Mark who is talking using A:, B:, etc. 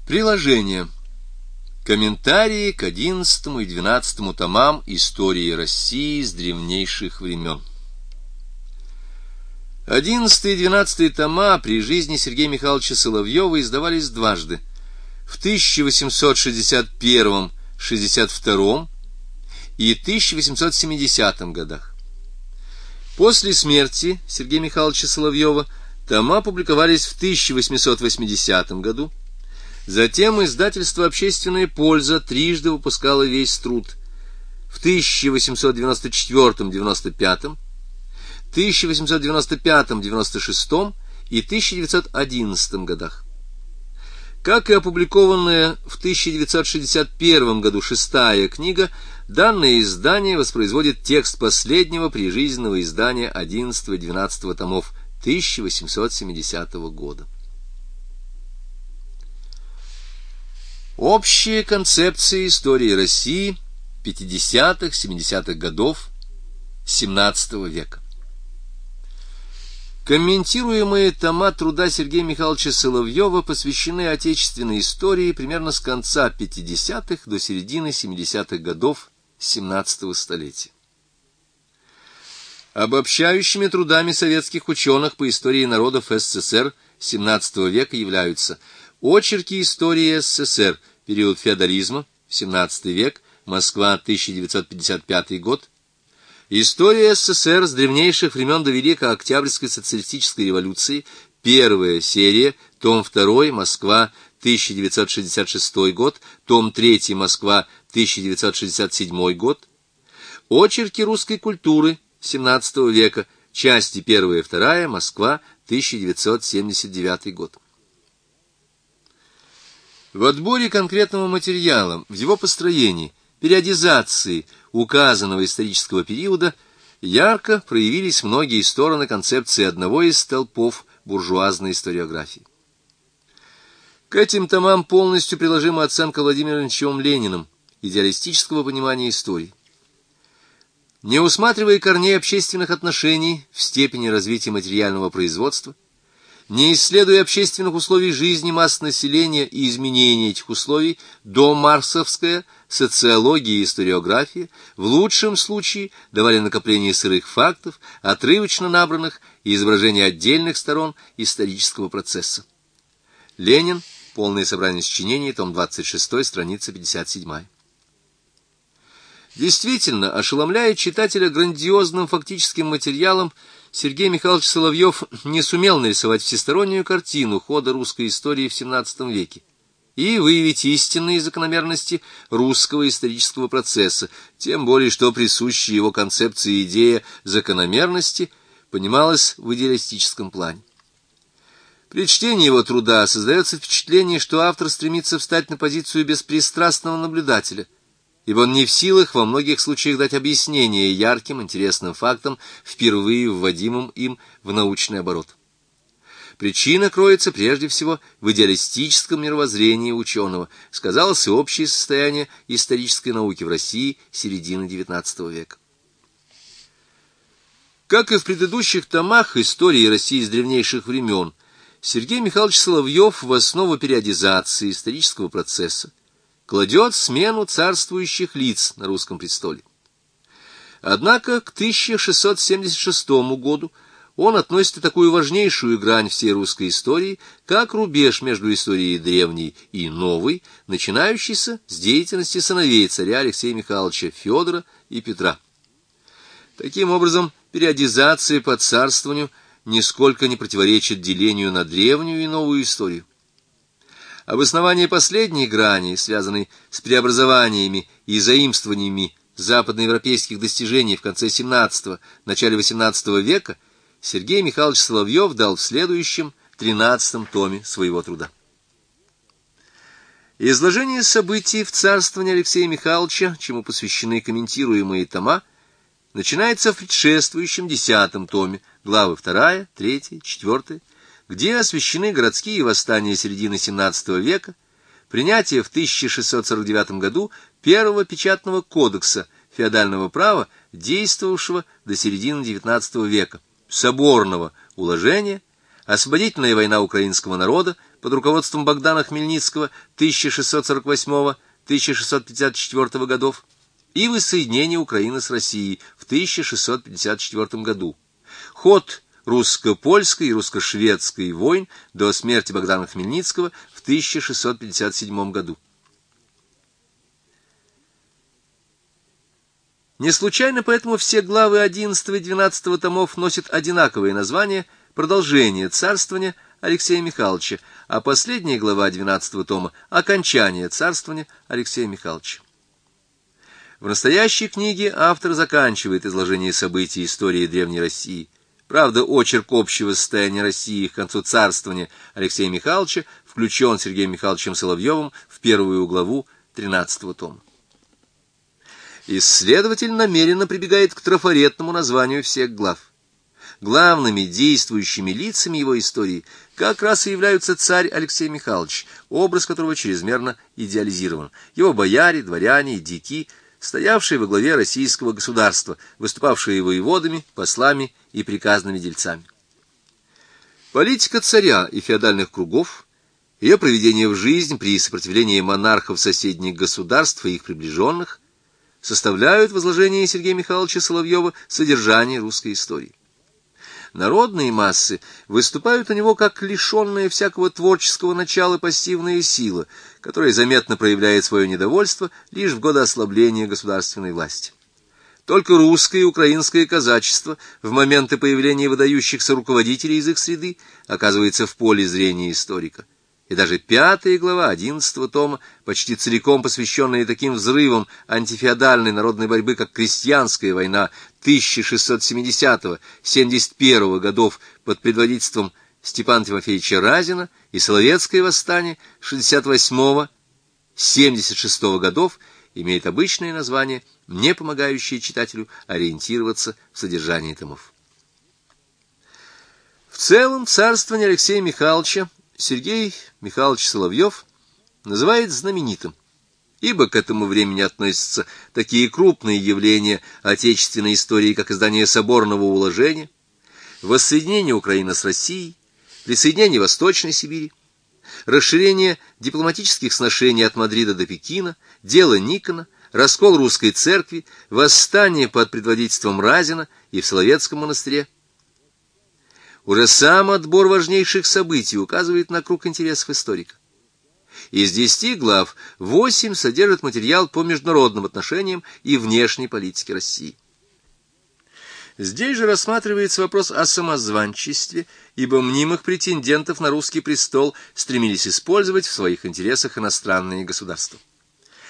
A: Приложение. Комментарии к 11 и 12 томам истории России с древнейших времен. 11 и 12 тома при жизни Сергея Михайловича Соловьева издавались дважды, в 1861-62 и 1870 годах. После смерти Сергея Михайловича Соловьева тома публиковались в 1880 году. Затем издательство «Общественная польза» трижды выпускало весь труд в 1894-95, 1895-96 и 1911 годах. Как и опубликованная в 1961 году шестая книга, данное издание воспроизводит текст последнего прижизненного издания 11 и 12 томов 1870 года. Общая концепция истории России 50-70-х годов XVII века. Комментируемые тома труда Сергея Михайловича Соловьева посвящены отечественной истории примерно с конца 50-х до середины 70-х годов XVII столетия. Обобщающими трудами советских ученых по истории народов СССР XVII века являются очерки истории СССР, период феодализма, XVII век, Москва, 1955 год, история СССР с древнейших времен до Великой Октябрьской социалистической революции, первая серия, том 2, Москва, 1966 год, том 3, Москва, 1967 год, очерки русской культуры XVII века, части 1 и 2, Москва, 1979 год. В отборе конкретного материала, в его построении, периодизации указанного исторического периода ярко проявились многие стороны концепции одного из столпов буржуазной историографии. К этим томам полностью приложима оценка Владимиром Ильичем Лениным идеалистического понимания истории. Не усматривая корней общественных отношений в степени развития материального производства, не исследуя общественных условий жизни масс населения и изменения этих условий, домарксовская социология и историография в лучшем случае давали накопление сырых фактов, отрывочно набранных и изображения отдельных сторон исторического процесса. Ленин. Полное собрание сочинений, том 26, страница 57. Действительно, ошеломляя читателя грандиозным фактическим материалом, Сергей Михайлович Соловьев не сумел нарисовать всестороннюю картину хода русской истории в XVII веке и выявить истинные закономерности русского исторического процесса, тем более что присущая его концепции идея закономерности понималась в идеалистическом плане. При чтении его труда создается впечатление, что автор стремится встать на позицию беспристрастного наблюдателя, ибо он не в силах во многих случаях дать объяснение ярким, интересным фактам, впервые вводимым им в научный оборот. Причина кроется прежде всего в идеалистическом мировоззрении ученого, сказалось и общее состояние исторической науки в России середины XIX века. Как и в предыдущих томах истории России с древнейших времен, Сергей Михайлович Соловьев в основу периодизации исторического процесса кладет смену царствующих лиц на русском престоле. Однако к 1676 году он относит и такую важнейшую грань всей русской истории, как рубеж между историей древней и новой, начинающийся с деятельности сыновей царя Алексея Михайловича Федора и Петра. Таким образом, периодизация по царствованию нисколько не противоречит делению на древнюю и новую историю. Обоснование последней грани, связанной с преобразованиями и заимствованиями западноевропейских достижений в конце XVII – начале XVIII века, Сергей Михайлович Соловьев дал в следующем, 13-м томе своего труда. Изложение событий в царствовании Алексея Михайловича, чему посвящены комментируемые тома, начинается в предшествующем 10-м томе, главы 2, 3, 4, где освещены городские восстания середины XVII века, принятие в 1649 году первого печатного кодекса феодального права, действовавшего до середины XIX века, соборного уложения, освободительная война украинского народа под руководством Богдана Хмельницкого 1648-1654 годов и воссоединение Украины с Россией в 1654 году. Ход русско-польской и русско-шведской войн до смерти Богдана Хмельницкого в 1657 году. Не случайно поэтому все главы 11 и 12 томов носят одинаковое название «Продолжение царствования Алексея Михайловича», а последняя глава 12 тома «Окончание царствования Алексея Михайловича». В настоящей книге автор заканчивает изложение событий истории Древней России. Правда, очерк общего состояния России к концу царствования Алексея Михайловича включен Сергеем Михайловичем Соловьевым в первую главу 13 тома. Исследователь намеренно прибегает к трафаретному названию всех глав. Главными действующими лицами его истории как раз и являются царь Алексей Михайлович, образ которого чрезмерно идеализирован, его бояре, дворяне и дьяки, стоявшие во главе российского государства, выступавшие воеводами, послами и приказными дельцами. Политика царя и феодальных кругов, ее проведение в жизнь при сопротивлении монархов соседних государств и их приближенных составляют в изложении Сергея Михайловича Соловьева содержание русской истории. Народные массы выступают у него как лишенная всякого творческого начала пассивная сила, которая заметно проявляет свое недовольство лишь в годы ослабления государственной власти. Только русское и украинское казачество в моменты появления выдающихся руководителей из их среды оказывается в поле зрения историка. И даже 5 глава 11 тома, почти целиком посвященная таким взрывам антифеодальной народной борьбы, как крестьянская война 1670-71 годов под предводительством Степана Тимофеевича Разина и Соловецкое восстание 68-76 годов, имеет обычное название, не помогающее читателю ориентироваться в содержании томов. В целом, царствование Алексея Михайловича Сергей Михайлович Соловьев называет знаменитым, ибо к этому времени относятся такие крупные явления отечественной истории, как издание соборного уложения, воссоединение Украины с Россией, присоединение Восточной Сибири, расширение дипломатических сношений от Мадрида до Пекина, дело Никона, раскол русской церкви, восстание под предводительством Разина и в Соловецком монастыре. Уже сам отбор важнейших событий указывает на круг интересов историка. Из 10 глав 8 содержат материал по международным отношениям и внешней политике России. Здесь же рассматривается вопрос о самозванчестве, ибо мнимых претендентов на русский престол стремились использовать в своих интересах иностранные государства.